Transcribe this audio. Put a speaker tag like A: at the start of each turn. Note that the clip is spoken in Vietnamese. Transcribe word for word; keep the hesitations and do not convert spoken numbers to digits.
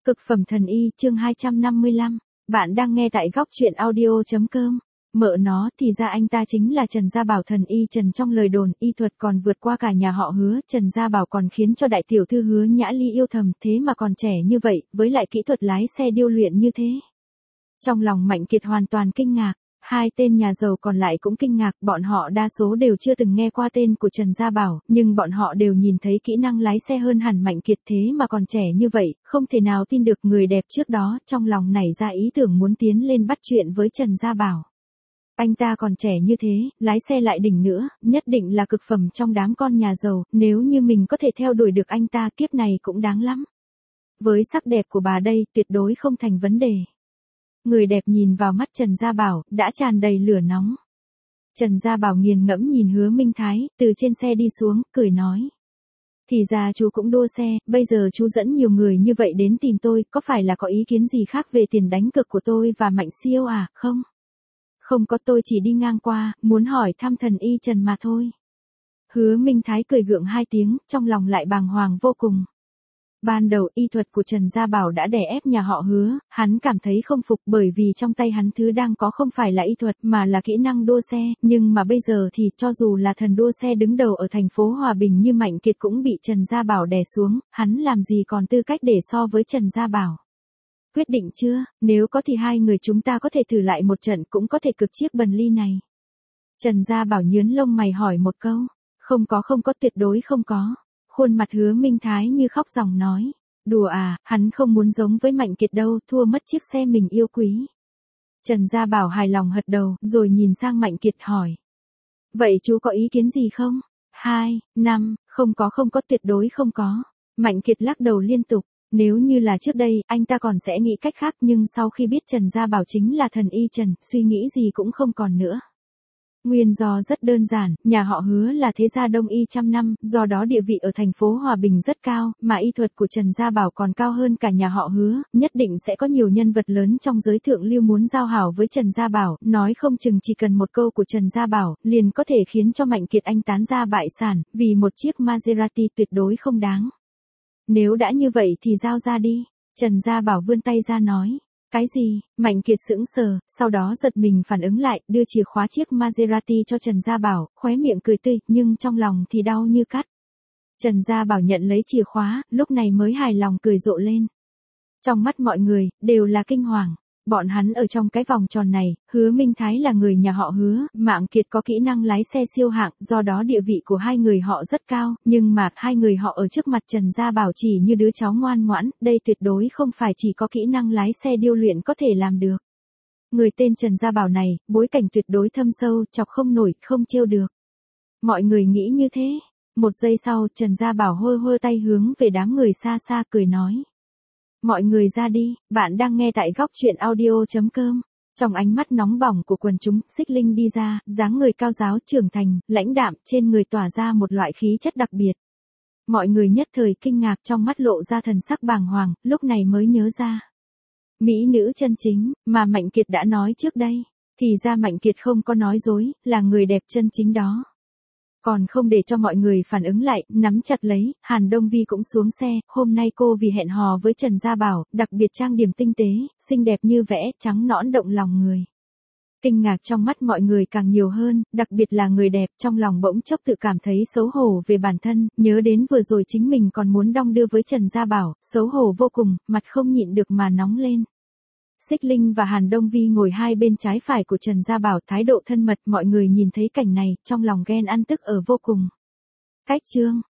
A: Cực phẩm thần y chương hai trăm năm mươi lăm. Bạn đang nghe tại góc truyện audio.com. Mợ nó, thì ra anh ta chính là Trần Gia Bảo, thần y Trần. Trong lời đồn, y thuật còn vượt qua cả nhà họ Hứa. Trần Gia Bảo còn khiến cho đại tiểu thư Hứa Nhã Ly yêu thầm, thế mà còn trẻ như vậy, với lại kỹ thuật lái xe điêu luyện như thế. Trong lòng Mạnh Kiệt hoàn toàn kinh ngạc. Hai tên nhà giàu còn lại cũng kinh ngạc, bọn họ đa số đều chưa từng nghe qua tên của Trần Gia Bảo, nhưng bọn họ đều nhìn thấy kỹ năng lái xe hơn hẳn Mạnh Kiệt, thế mà còn trẻ như vậy, không thể nào tin được. Người đẹp trước đó trong lòng nảy ra ý tưởng muốn tiến lên bắt chuyện với Trần Gia Bảo. Anh ta còn trẻ như thế, lái xe lại đỉnh nữa, nhất định là cực phẩm trong đám con nhà giàu, nếu như mình có thể theo đuổi được anh ta, kiếp này cũng đáng lắm. Với sắc đẹp của bà đây, tuyệt đối không thành vấn đề. Người đẹp nhìn vào mắt Trần Gia Bảo, đã tràn đầy lửa nóng. Trần Gia Bảo nghiền ngẫm nhìn Hứa Minh Thái, từ trên xe đi xuống, cười nói. Thì ra chú cũng đua xe, bây giờ chú dẫn nhiều người như vậy đến tìm tôi, có phải là có ý kiến gì khác về tiền đánh cược của tôi và Mạnh Siêu à, không? Không có, tôi chỉ đi ngang qua, muốn hỏi thăm thần y Trần mà thôi. Hứa Minh Thái cười gượng hai tiếng, trong lòng lại bàng hoàng vô cùng. Ban đầu y thuật của Trần Gia Bảo đã đè ép nhà họ Hứa, hắn cảm thấy không phục bởi vì trong tay hắn thứ đang có không phải là y thuật mà là kỹ năng đua xe, nhưng mà bây giờ thì cho dù là thần đua xe đứng đầu ở thành phố Hòa Bình như Mạnh Kiệt cũng bị Trần Gia Bảo đè xuống, hắn làm gì còn tư cách để so với Trần Gia Bảo. Quyết định chưa, nếu có thì hai người chúng ta có thể thử lại một trận, cũng có thể cực chiếc Bentley này. Trần Gia Bảo nhướng lông mày hỏi một câu. Không có không có, tuyệt đối không có. Khuôn mặt Hứa Minh Thái như khóc ròng nói. Đùa à, hắn không muốn giống với Mạnh Kiệt đâu, thua mất chiếc xe mình yêu quý. Trần Gia Bảo hài lòng gật đầu, rồi nhìn sang Mạnh Kiệt hỏi. Vậy chú có ý kiến gì không? Hai, năm, không có không có, tuyệt đối không có. Mạnh Kiệt lắc đầu liên tục. Nếu như là trước đây, anh ta còn sẽ nghĩ cách khác, nhưng sau khi biết Trần Gia Bảo chính là thần y Trần, suy nghĩ gì cũng không còn nữa. Nguyên do rất đơn giản, nhà họ Hứa là thế gia đông y trăm năm, do đó địa vị ở thành phố Hòa Bình rất cao, mà y thuật của Trần Gia Bảo còn cao hơn cả nhà họ Hứa, nhất định sẽ có nhiều nhân vật lớn trong giới thượng lưu muốn giao hảo với Trần Gia Bảo, nói không chừng chỉ cần một câu của Trần Gia Bảo, liền có thể khiến cho Mạnh Kiệt anh tán gia bại sản, vì một chiếc Maserati tuyệt đối không đáng. Nếu đã như vậy thì giao ra đi, Trần Gia Bảo vươn tay ra nói. Cái gì? Mạnh Kiệt sững sờ, sau đó giật mình phản ứng lại, đưa chìa khóa chiếc Maserati cho Trần Gia Bảo, khóe miệng cười tươi, nhưng trong lòng thì đau như cắt. Trần Gia Bảo nhận lấy chìa khóa, lúc này mới hài lòng cười rộ lên. Trong mắt mọi người, đều là kinh hoàng. Bọn hắn ở trong cái vòng tròn này, Hứa Minh Thái là người nhà họ Hứa, Mạnh Kiệt có kỹ năng lái xe siêu hạng, do đó địa vị của hai người họ rất cao, nhưng mà hai người họ ở trước mặt Trần Gia Bảo chỉ như đứa cháu ngoan ngoãn, đây tuyệt đối không phải chỉ có kỹ năng lái xe điêu luyện có thể làm được. Người tên Trần Gia Bảo này, bối cảnh tuyệt đối thâm sâu, chọc không nổi, không trêu được. Mọi người nghĩ như thế. Một giây sau, Trần Gia Bảo hô hô tay hướng về đám người xa xa, cười nói. Mọi người ra đi, bạn đang nghe tại góc truyện audio.com. Trong ánh mắt nóng bỏng của quần chúng, Xích Linh đi ra, dáng người cao giáo trưởng thành, lãnh đạm, trên người tỏa ra một loại khí chất đặc biệt. Mọi người nhất thời kinh ngạc, trong mắt lộ ra thần sắc bàng hoàng, lúc này mới nhớ ra. Mỹ nữ chân chính, mà Mạnh Kiệt đã nói trước đây, thì ra Mạnh Kiệt không có nói dối, là người đẹp chân chính đó. Còn không để cho mọi người phản ứng lại, nắm chặt lấy, Hàn Đông Vi cũng xuống xe, hôm nay cô vì hẹn hò với Trần Gia Bảo, đặc biệt trang điểm tinh tế, xinh đẹp như vẽ, trắng nõn động lòng người. Kinh ngạc trong mắt mọi người càng nhiều hơn, đặc biệt là người đẹp, trong lòng bỗng chốc tự cảm thấy xấu hổ về bản thân, nhớ đến vừa rồi chính mình còn muốn đong đưa với Trần Gia Bảo, xấu hổ vô cùng, mặt không nhịn được mà nóng lên. Xích Linh và Hàn Đông Vi ngồi hai bên trái phải của Trần Gia Bảo, thái độ thân mật, mọi người nhìn thấy cảnh này, trong lòng ghen ăn tức ở vô cùng. Cách chương